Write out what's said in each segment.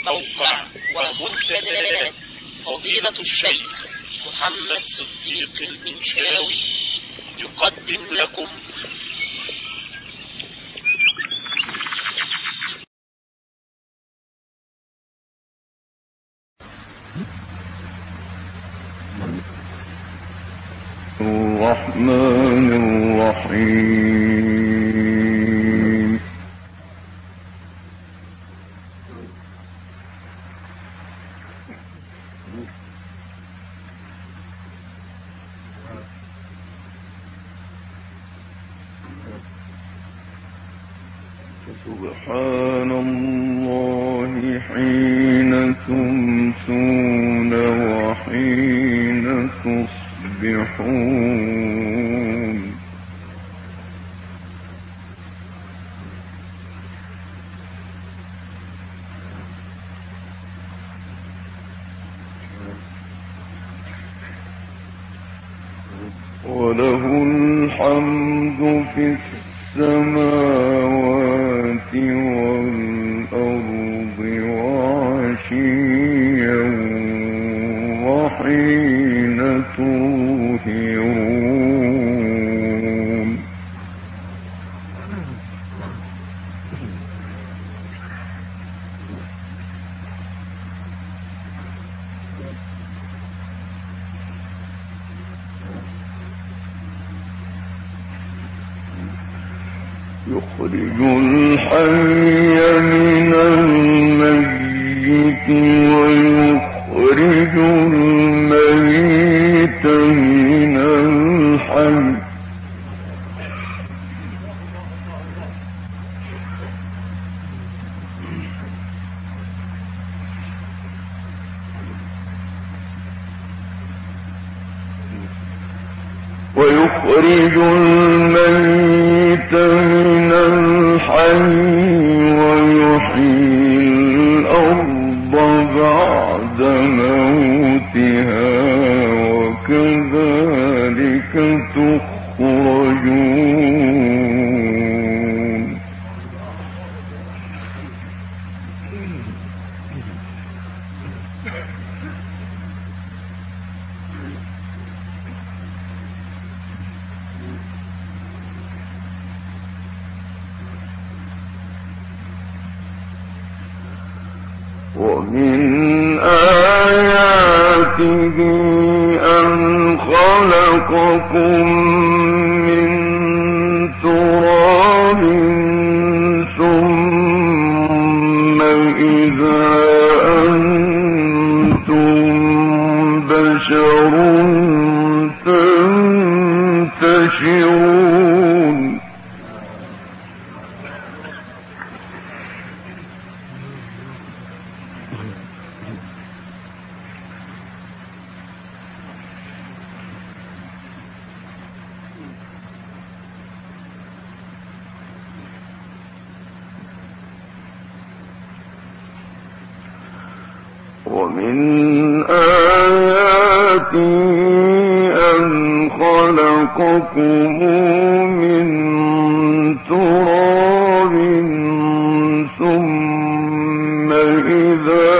موقع ومنتدى فضيلة الشيخ محمد صديق المنشاوي يقدم لكم الرحمن الرحيم. سبحان الله حين تمسون وحين تصبحون. وله الحمد في السماوات والأرض وعشيا وحين تظهرون. يخرج الحي من الميت ويخرج الميت من الحي. ويخرج الميت من الحي ويحيي الأرض بعد موتها وكذلك تخرجون. ومن آياته أن خلقكم من تراب ثم إذا أنتم بشر تنتشرون. ومن آياته أن خلقكم من تراب ثم إذا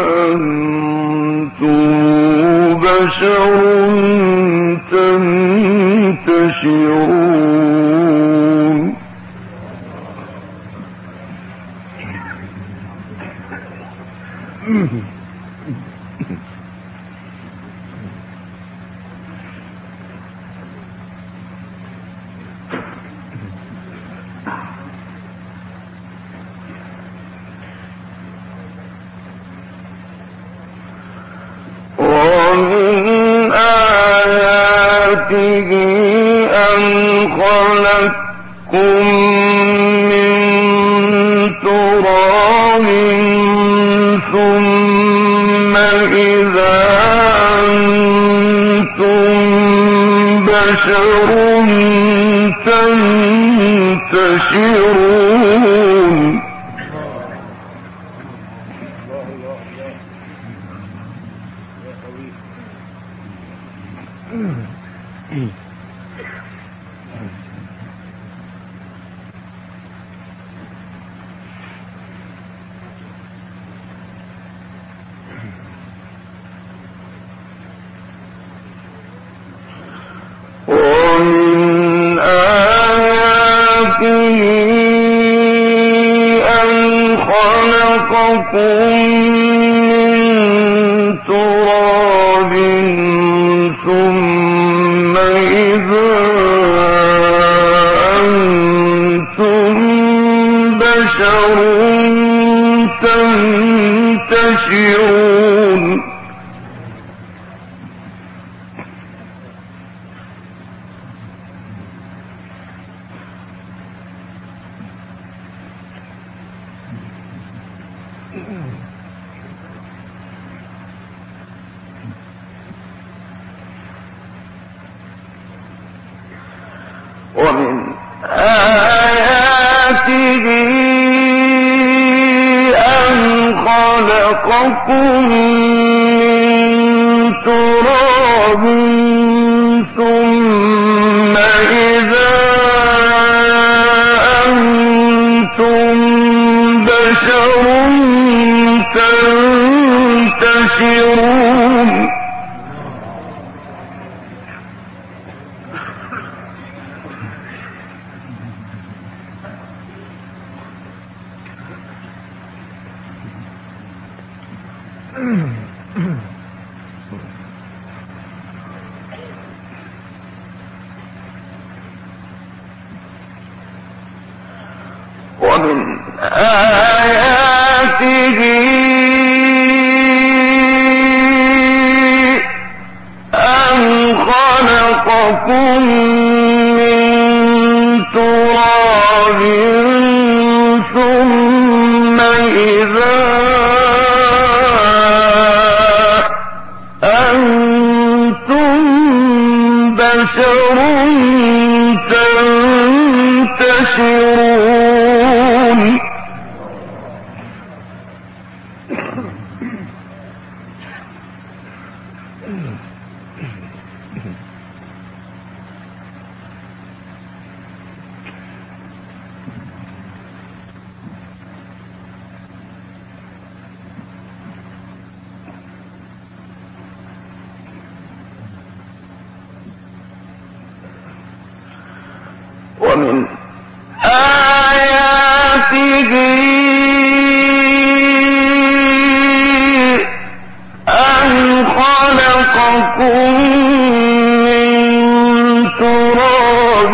أنتم بشر تنتشرون. ومن آياته أن خلقكم من تراب ثم إذا أنتم بشر تنتشرون. خلقكم من تراب ثم إذا أنتم بشر تنتشرون ومن آياته أن خلقكم من تراب ثم إذا أنتم بشر تنتشرون ومن آياته أن خلقكم من تراب ثم إذا أنتم بشر تنتشرون ومن آياته أن خلقكم من تراب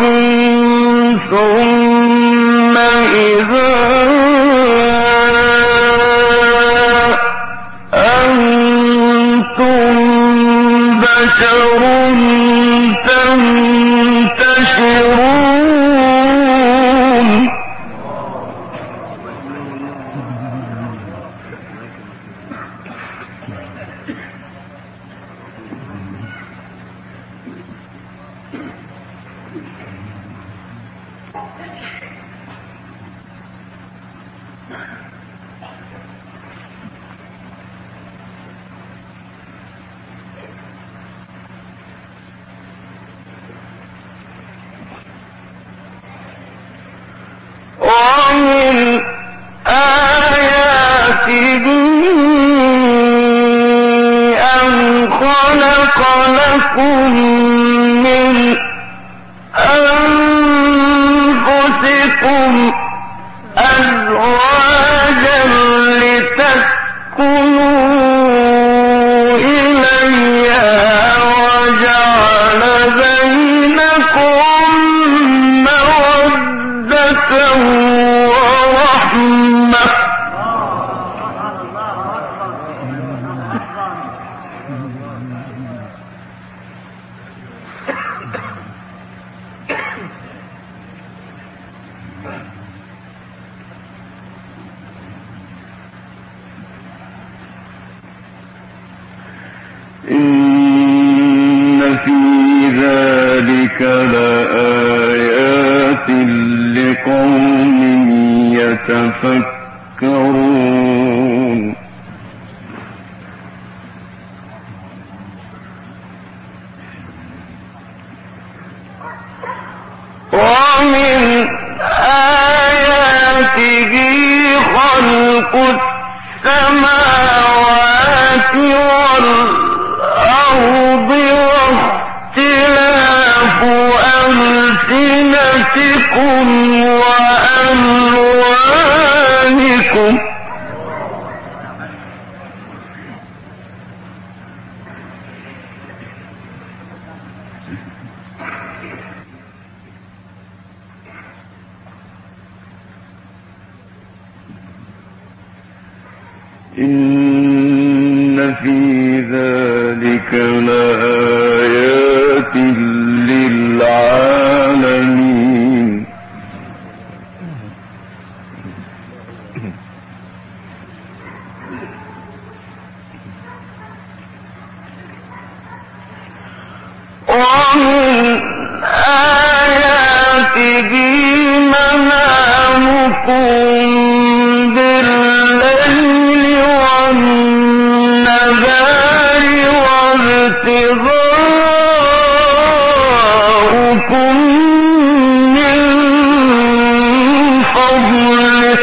ثم إذا أنتم بشر تنتشرون ومن آياته أن خلق لكم من أنفسكم أزواجا لتسكنوا إليها وجعل بينكم مودة ورحمة إن في ذلك لآيات لقوم يتفكرون ومن آياته خلق السماوات والأرض واختلاف ألسنتكم وألوانكم إن في ذلك لآيات للعالمين ومن آياته منامكم بالليل والنهار وابتغاؤكم من فضله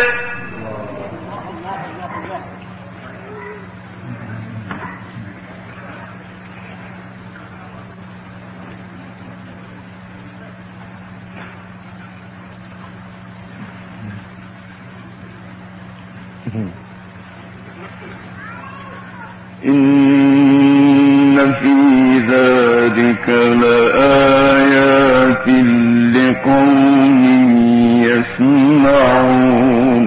إن في ذلك لآيات لقوم يسمعون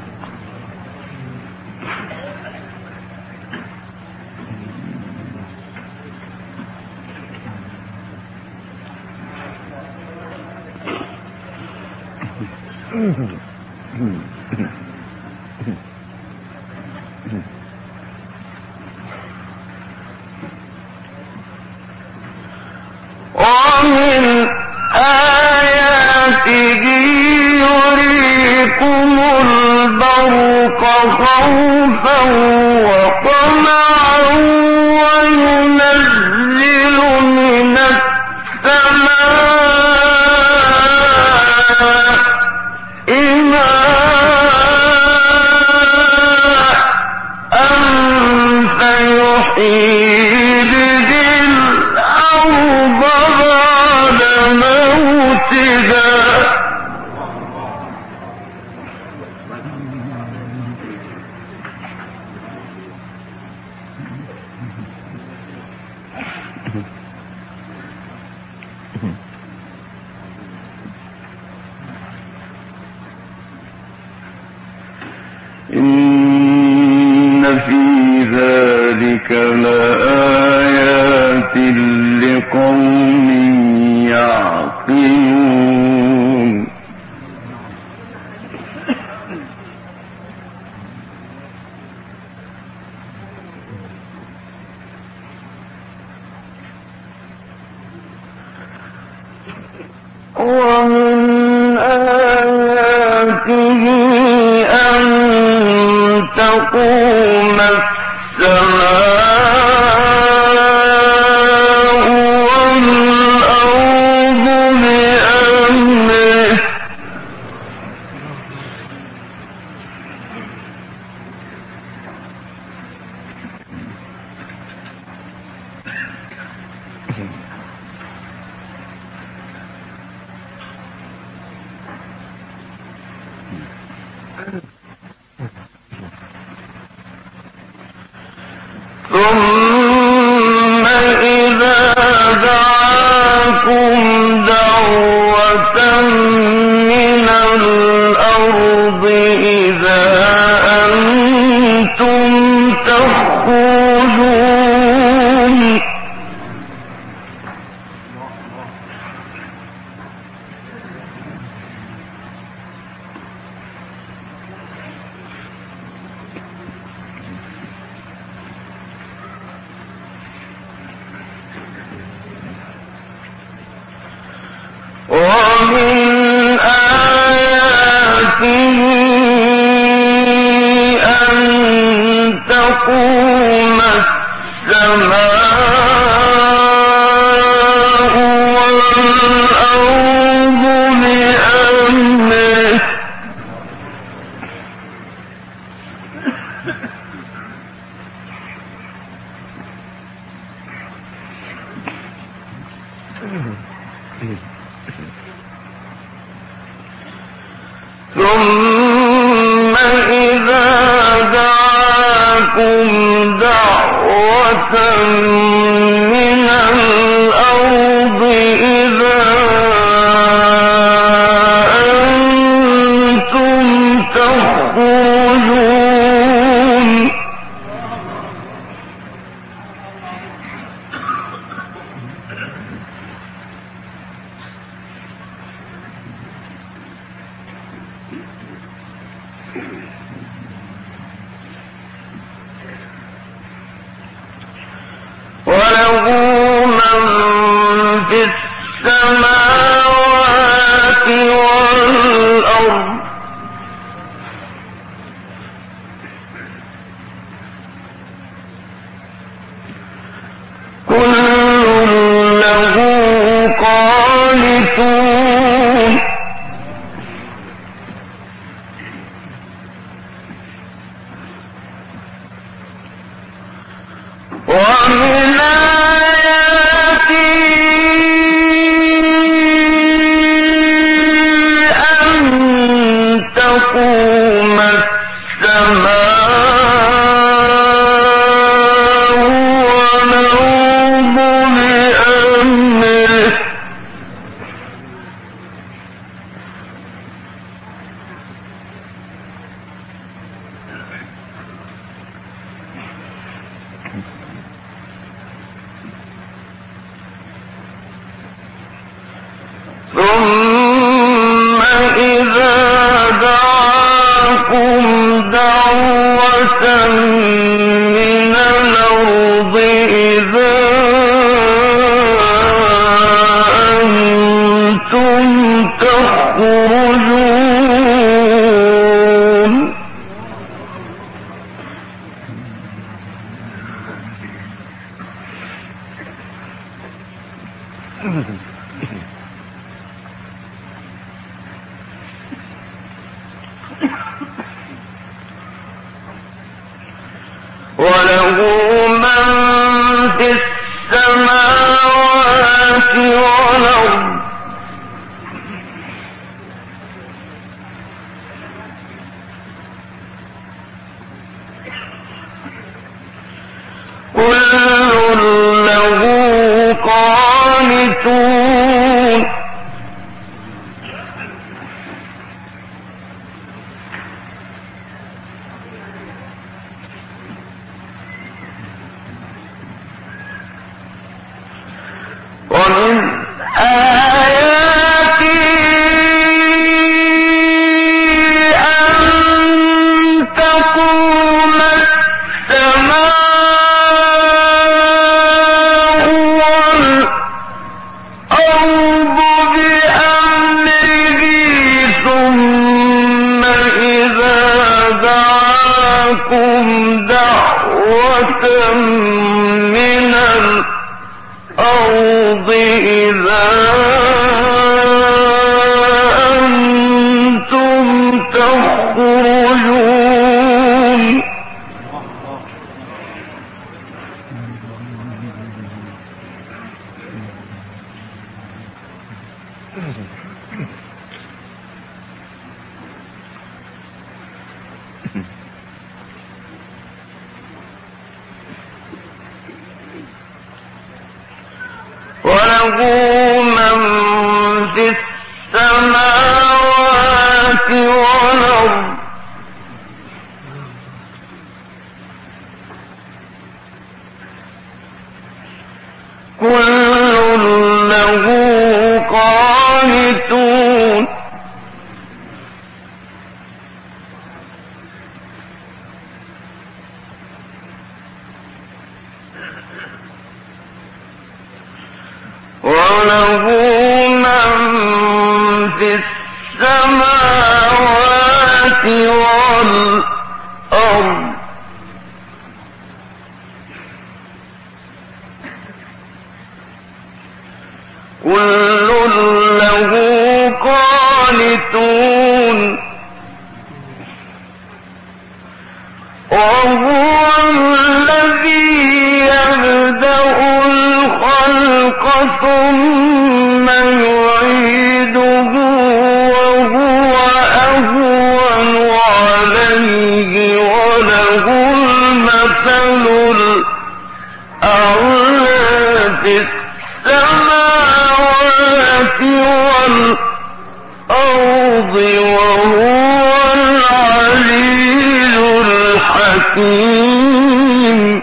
ومن آياته يريكم البرق خوفا وطمعا وينزل من السماء ماء فيحيي به الأرض بعد موتها إن في ذلك لآيات لقوم يعقلون ومن آياته أن تقوم السماء والأرض بأمره ثم إذا دعاكم دعوة من الأرض إذا أنتم تخرجون ومن آياته أن تقوم السماء والأرض بأمره ثم إذا دعاكم دعوة من الأرض إذا أنتم تخرجون من في السماوات والأرض كل له قانتون ومن آياته أن تقوم السماء والأرض بأمره ثم إذا دعاكم دعوة من الأرض إذا أنتم تخرجون وله من في السماوات والأرض كل له قانتون ومن آياته أن تقوم السماء والأرض بأمره ثم إذا دعاكم دعوة من الأرض إذا أنتم تخرجون وله من في السماوات والأرض كل له قانتون وله من في السماوات والأرض كل له قانتون وهو الذي يبدأ الخلق ثم يعيده وهو أهون عليه وله المثل الأعلى في السماوات والأرض وهو العزيز الحكيم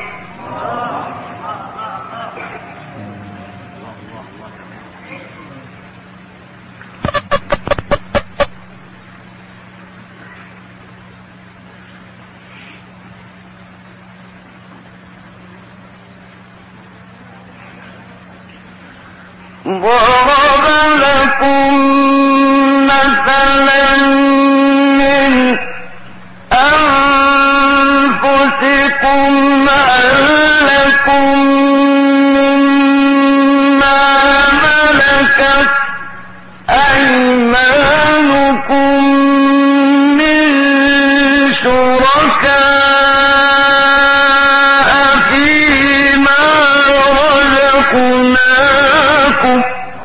ضرب لكم مثلا من أنفسكم هل لكم مما ملكت أيمانكم من شركاء فيما رزقناكم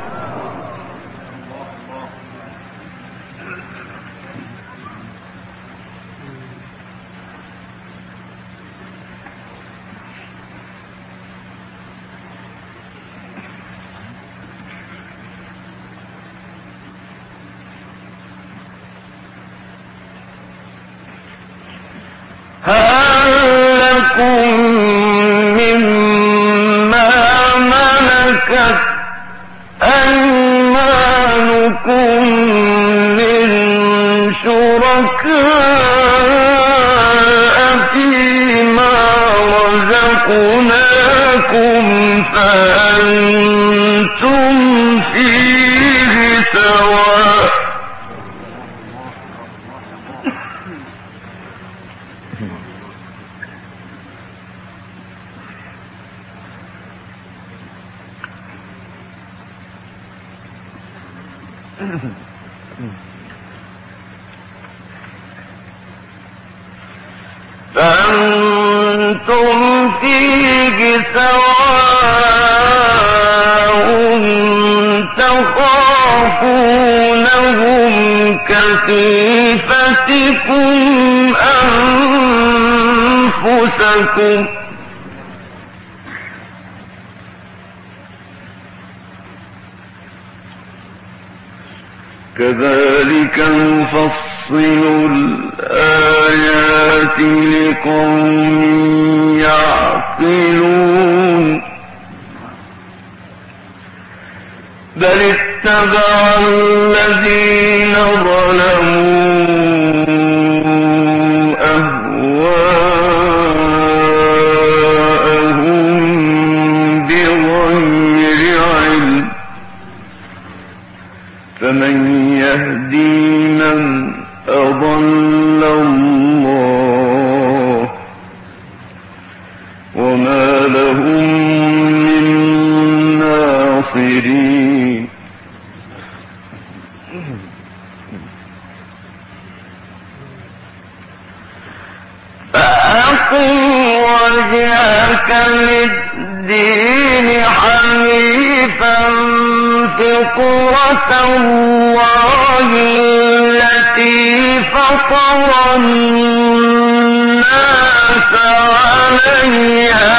هل لكم مما ملكت أيمانكم من شركاء فيما رزقناكم فأنتم فيه سواء فأنتم فيه سواء تخافونهم كخيفتكم أنفسكم كذلك نفصل الآيات لقوم يعقلون بل اتبع الذين ظلموا أهواءهم بغير علم فمن يهدي من أضل الله وما لهم من ناصرين فأقم وجهك للدين حنيفا فطرة الله التي فطر الناس عليها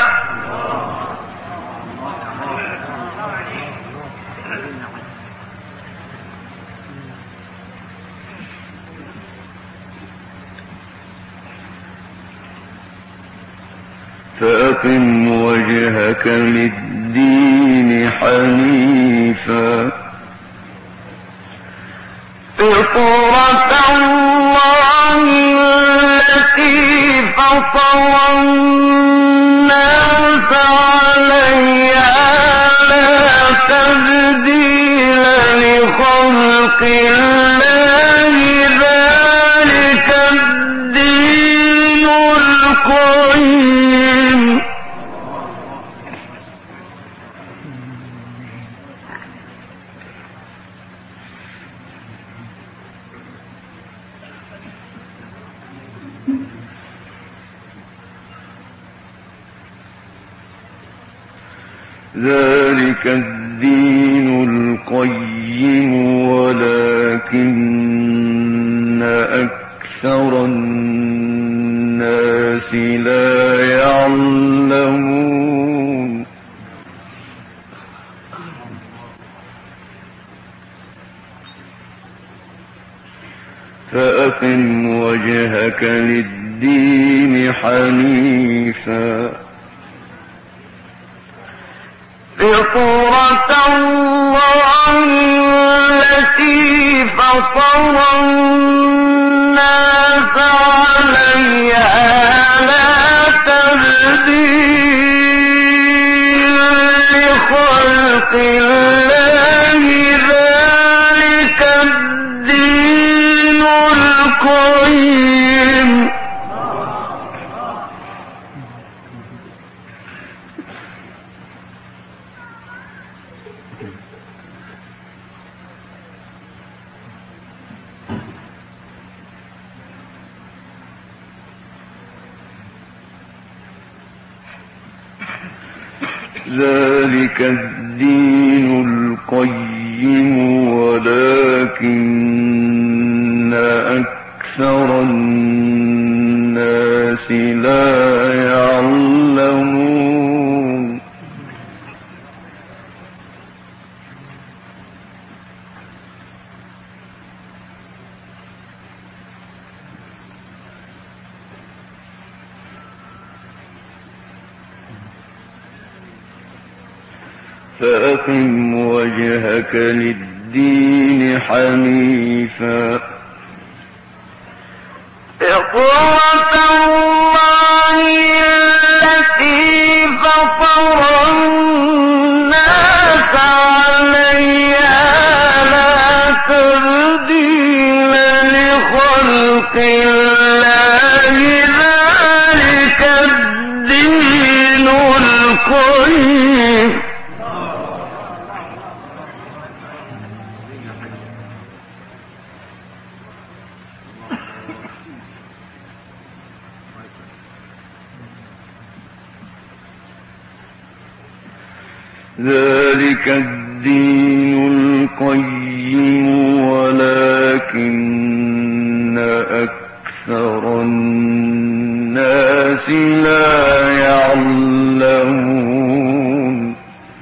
فأقم وجهك للدين حنيفا فطرة الله التي فطر الناس عليها لا تبديل لخلق الله ذلك الدين القيم ذلك الدين القيم ولكن أكثر الناس لا يعلمون فأقم وجهك للدين حنيفا فطرة الله التي فطر الناس عليها لا تبديل لخلق الله ذلك الدين القيم ذلك الدين القيم ولكن أكثر الناس لا يعلمون فأقم وجهك للدين حنيفا فطرة الله التي فطر الناس عليها لا تبديل لخلق الله ذلك الدين القيم ذلك الدين القيم ولكن أكثر الناس لا يعلمون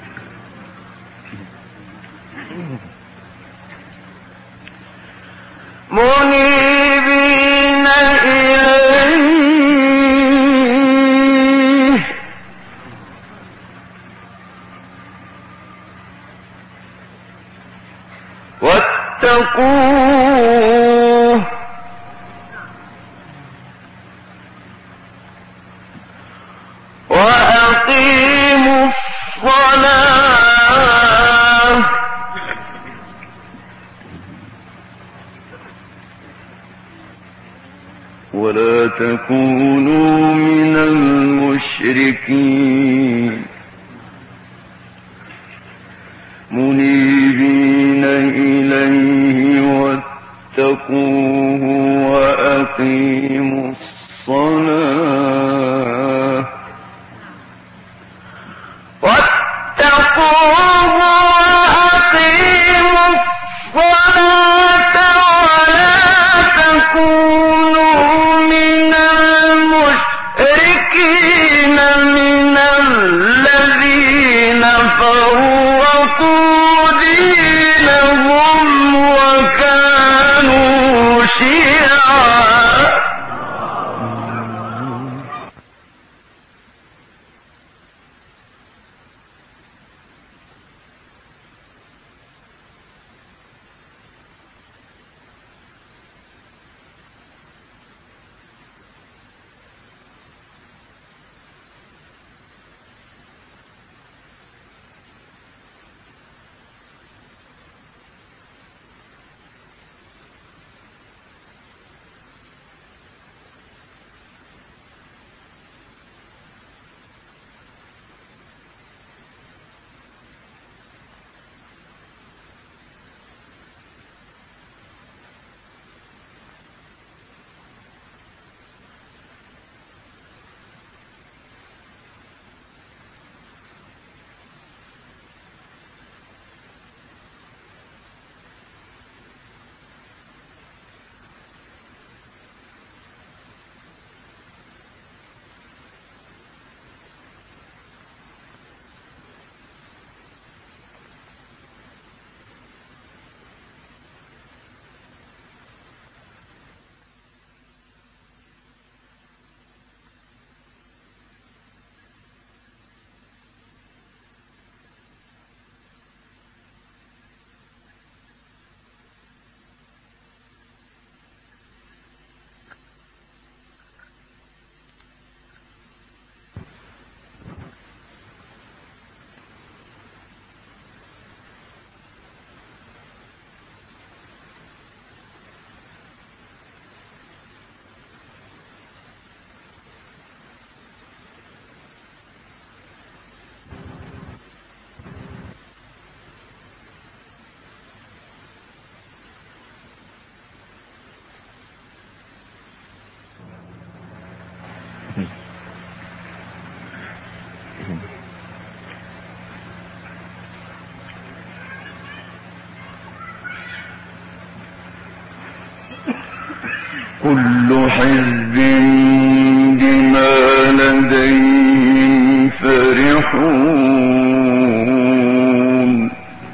منيبين إليه واتقوه وأقيموا الصلاة ولا تكونوا من المشركين منيبين إليه واتقوه وأقيموا الصلاة واتقوه وأقيموا الصلاة ولا تكونوا من المشركين من الذين فرقوا كل حزب بما لديهم فرحون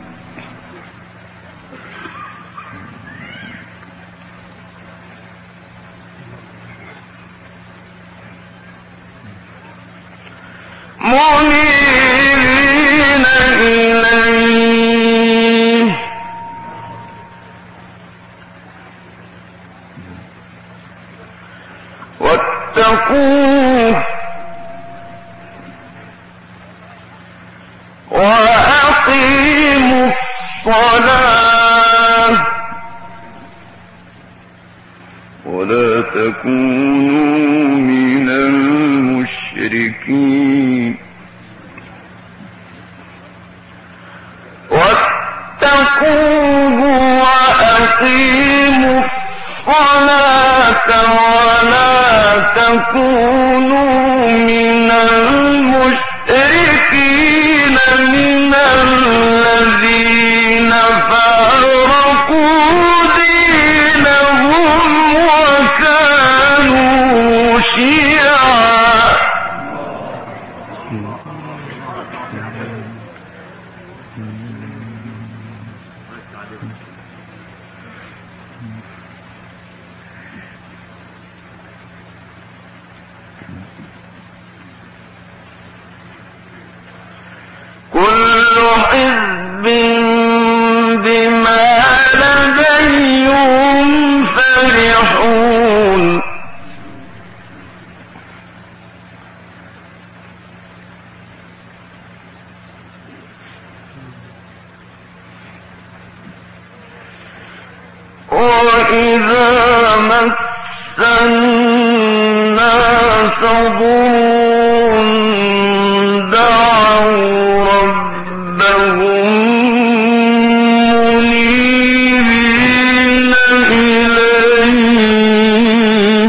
منيبين إليه واتقوه وأقيموا الصلاة ولا تكونوا من المشركين واتقوه وأقيموا الصلاة ولا تكونوا من المشركين من الذين فارقوا دينهم وكانوا شيعا كل حزب بما لديهم فرحون وإذا مس الناس ضر دعوا ربهم منيبين إليه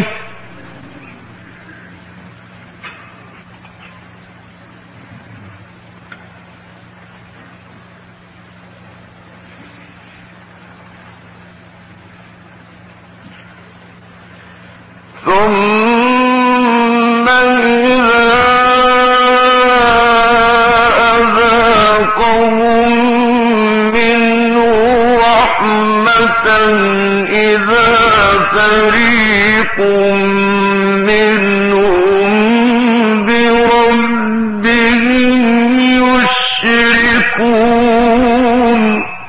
ثم إذا أذاقهم منه رحمة إذا فريق منهم بربهم يشركون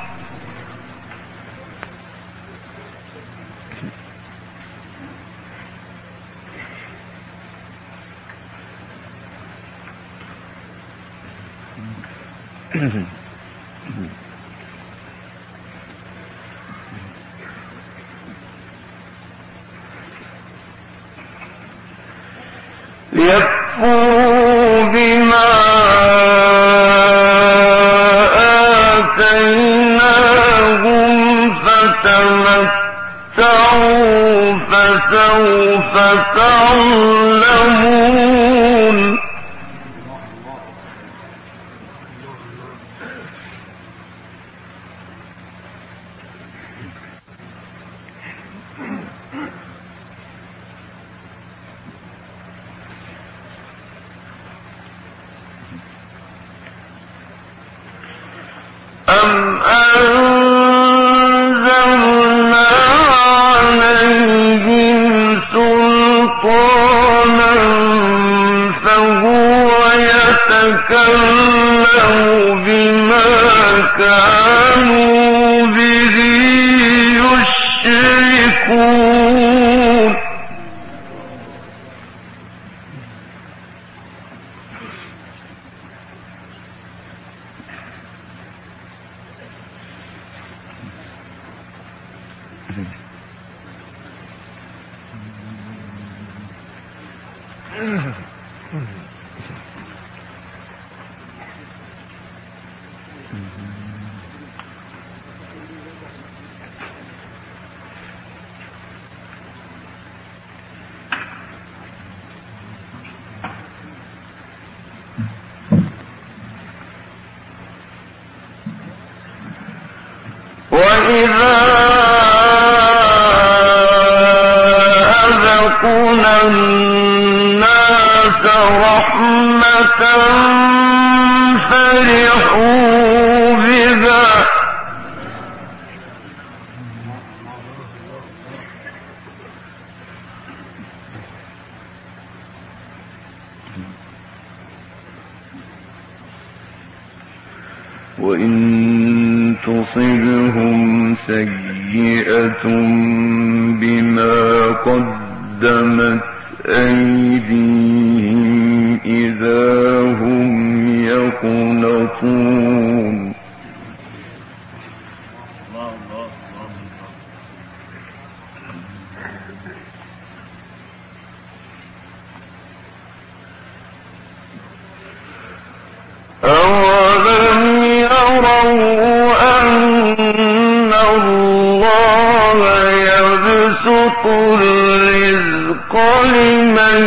ليكفروا بما آتيناهم فتمتعوا فسوف تعلمون أم أنزلنا عليهم سلطانا فهو يتكلم بما كانوا به يشركون وإذا فرحوا بها وإن تصبهم سيئة بما قدمت أيديهم إذا هم يقنطون أولم يروا أن الله يبسط الرزق لمن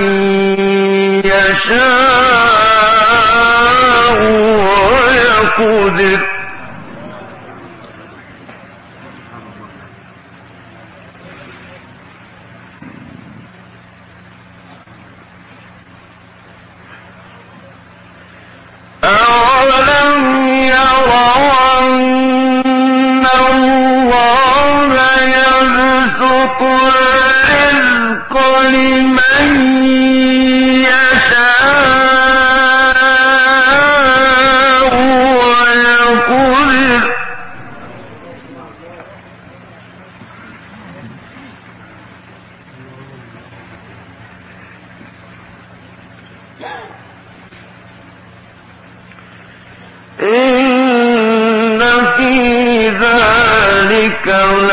يشاء ويقدر أولم يروا أن الله يبسط الرزق لمن يشاء ويقدر إن في ذلك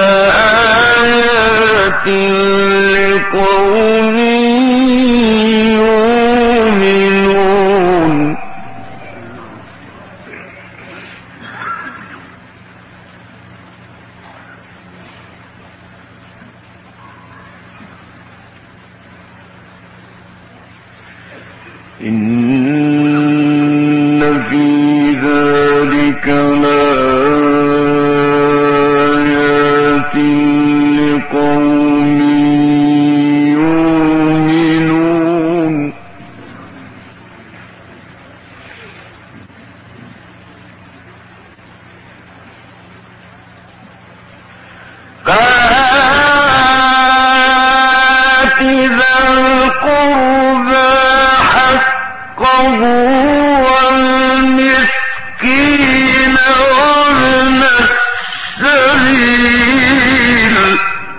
لآيات لقوم يؤمنون إن في ذلك لآيات لقوم يؤمنون فآت ذا القربى حقه والمسكين وابن السبيل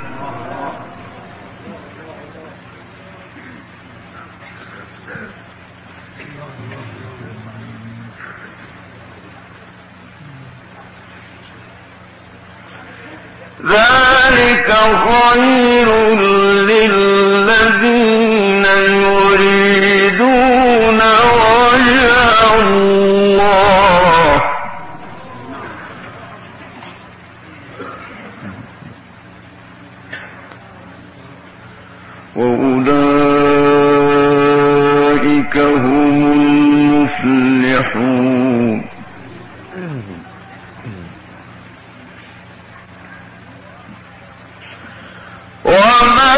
ذلك خير للذين يريدون وجه الله وأولئك هم المفلحون وما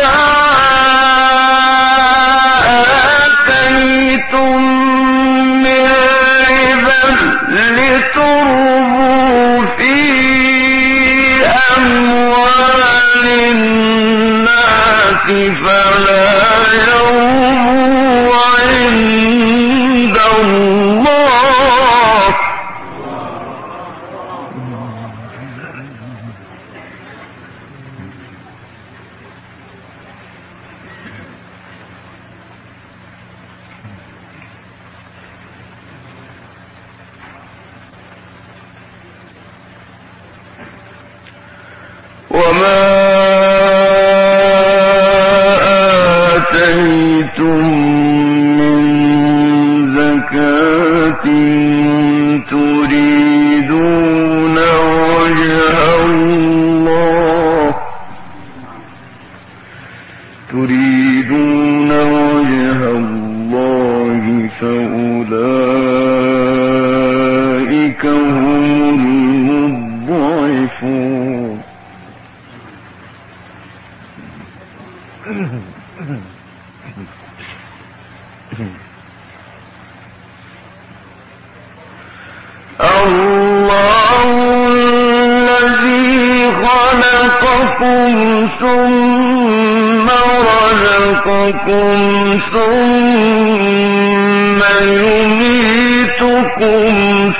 آتيتم من ربا لتربوا في أموال الناس فلا يربوا عند الله وما آتيتم من زكاة تريدون وجه الله فأولئك هم المضعفون خلقكم ثم رزقكم ثم يميتكم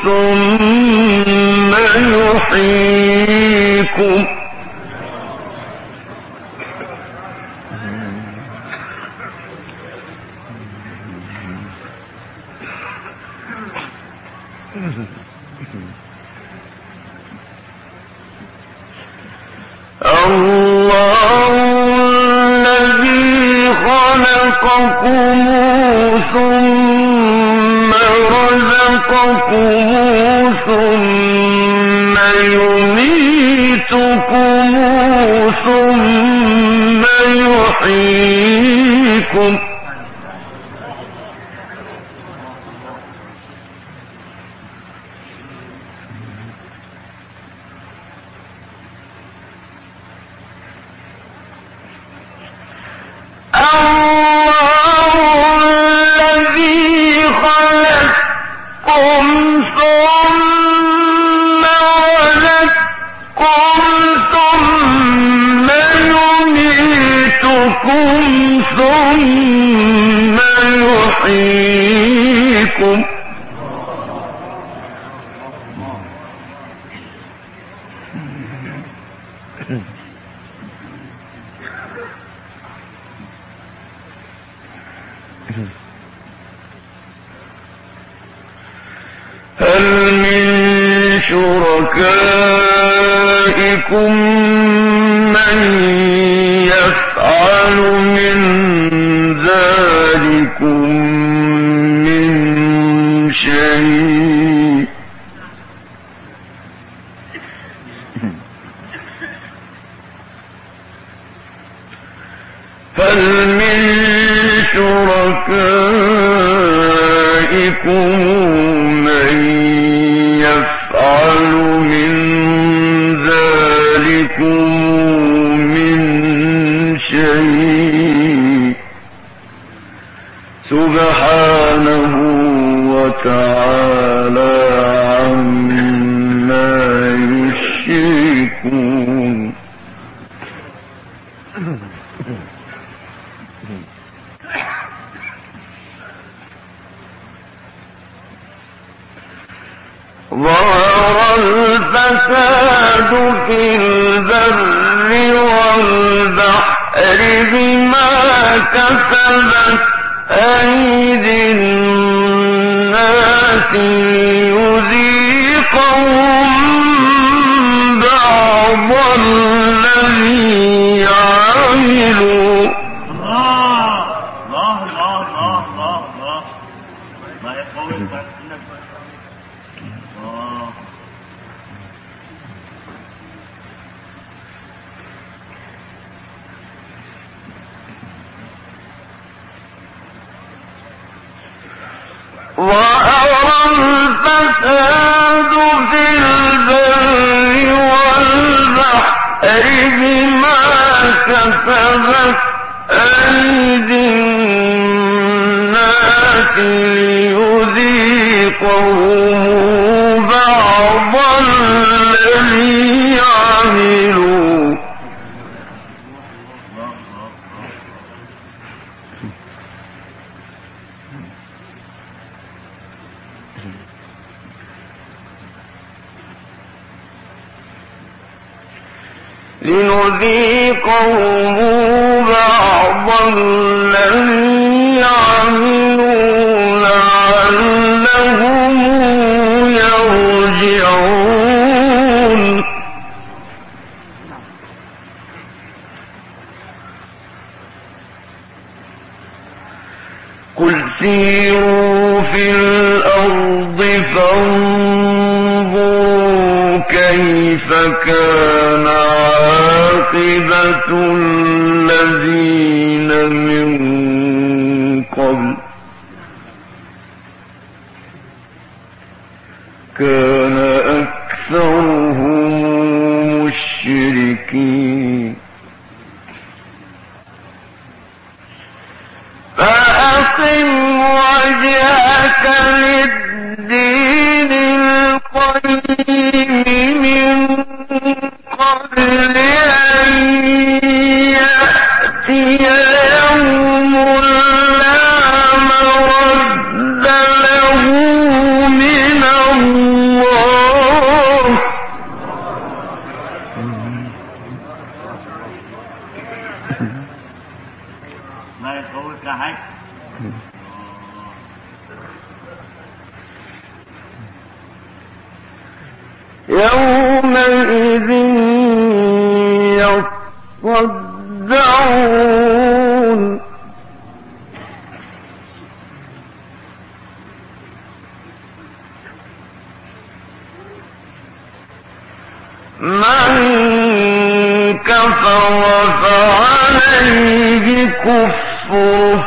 ثم يحييكم الله الذي خلقكم ثم رزقكم ثم يميتكم ثم يحييكم ثم يحييكم هل من شركائكم من يفعل من ذلكم من شيء هل من شركائكم من يفعل من ذلكم من شيء سبحانه وتعالى عما يشركون ظهر الفساد في البر والبحر بما كسبت أيدي الناس ليذيقهم بعض الذي عملوا ظهر الفساد في البر والبحر بما كسبت أيدي الناس ليذيقهم بعض الذي عملوا لنذيقهم بعض الذي عملوا لعلهم يرجعون قل سيروا في الأرض فانظروا كيف كان عاقبة الذين من قبل كان أكثرهم مشركين فأقم وجهك للدين القيم من قبل يومئذ يصدعون من كفر فعليه كفره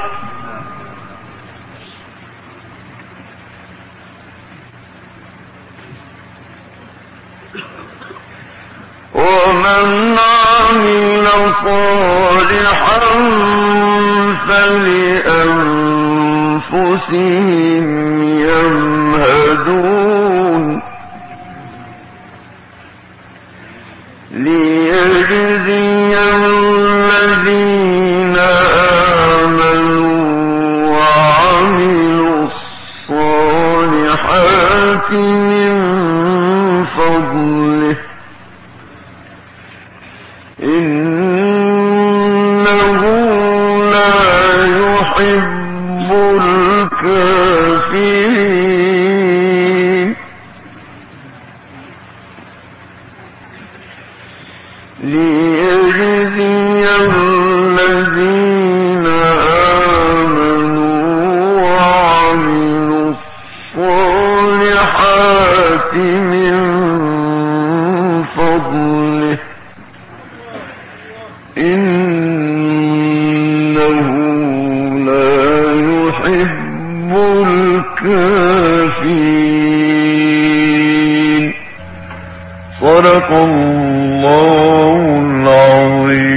ومن عمل صالحا فلأنفسهم يمهدون ليجزي الذين آمنوا وعملوا الصالحات من فضله إنه لا يحب الكافرين ليجزي الذين آمنوا وعملوا الصالحات من فضله إنه لا يحب الكافرين. صدق الله العظيم.